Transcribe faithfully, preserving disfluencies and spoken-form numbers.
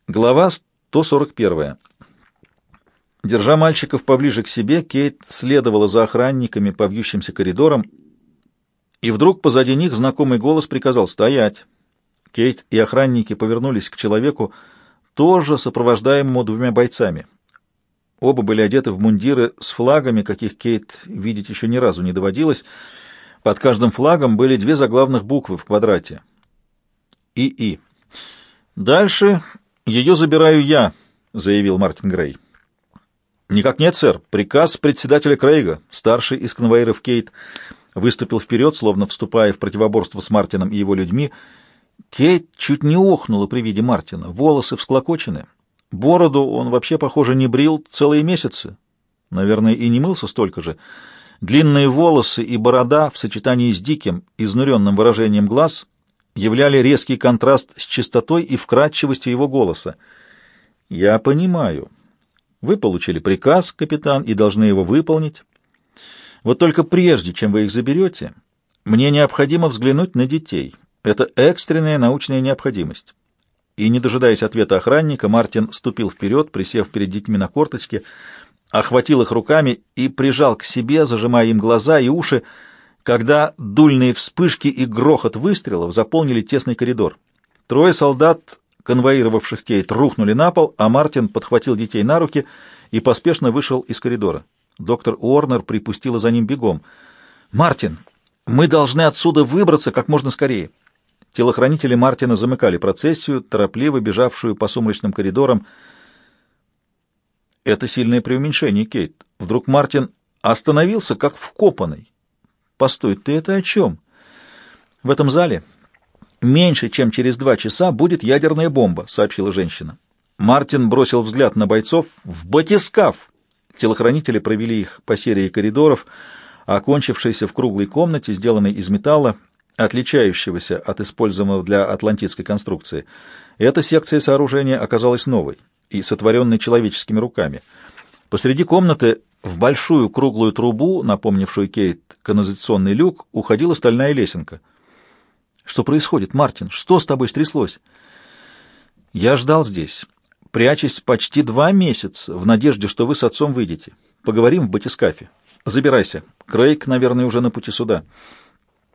Глава сто сорок первая. Держа мальчиков поближе к себе, Кейт следовала за охранниками по вьющимся коридорам, и вдруг позади них знакомый голос приказал «Стоять!». Кейт и охранники повернулись к человеку, тоже сопровождаемому двумя бойцами. Оба были одеты в мундиры с флагами, каких Кейт видеть еще ни разу не доводилось. Под каждым флагом были две заглавных буквы в квадрате. «ИИ». «Дальше ее забираю я», — заявил Мартин Грей. «Никак нет, сэр. Приказ председателя Крейга». Старший из конвоиров Кейт выступил вперед, словно вступая в противоборство с Мартином и его людьми. Кейт чуть не охнула при виде Мартина. Волосы всклокочены. Бороду он вообще, похоже, не брил целые месяцы. Наверное, и не мылся столько же. Длинные волосы и борода в сочетании с диким, изнуренным выражением глаз являли резкий контраст с чистотой и вкрадчивостью его голоса. «Я понимаю. Вы получили приказ, капитан, и должны его выполнить. Вот только прежде, чем вы их заберете, мне необходимо взглянуть на детей. Это экстренная научная необходимость». И, не дожидаясь ответа охранника, Мартин ступил вперед, присев перед детьми на корточки, охватил их руками и прижал к себе, зажимая им глаза и уши, когда дульные вспышки и грохот выстрелов заполнили тесный коридор. Трое солдат, конвоировавших Кейт, рухнули на пол, а Мартин подхватил детей на руки и поспешно вышел из коридора. Доктор Уорнер припустила за ним бегом. «Мартин, мы должны отсюда выбраться как можно скорее». Телохранители Мартина замыкали процессию, торопливо бежавшую по сумрачным коридорам. Это сильное преуменьшение, Кейт. Вдруг Мартин остановился, как вкопанный. «Постой, ты это о чем?» «В этом зале меньше, чем через два часа будет ядерная бомба», — сообщила женщина. Мартин бросил взгляд на бойцов. «В батискаф!» Телохранители провели их по серии коридоров, окончившейся в круглой комнате, сделанной из металла, отличающегося от используемого для атлантидской конструкции. Эта секция сооружения оказалась новой и сотворенной человеческими руками. Посреди комнаты в большую круглую трубу, напомнившую Кейт канализационный люк, уходила стальная лесенка. «Что происходит, Мартин? Что с тобой стряслось?» «Я ждал здесь, прячась почти два месяца, в надежде, что вы с отцом выйдете. Поговорим в батискафе. Забирайся. Крейг, наверное, уже на пути сюда».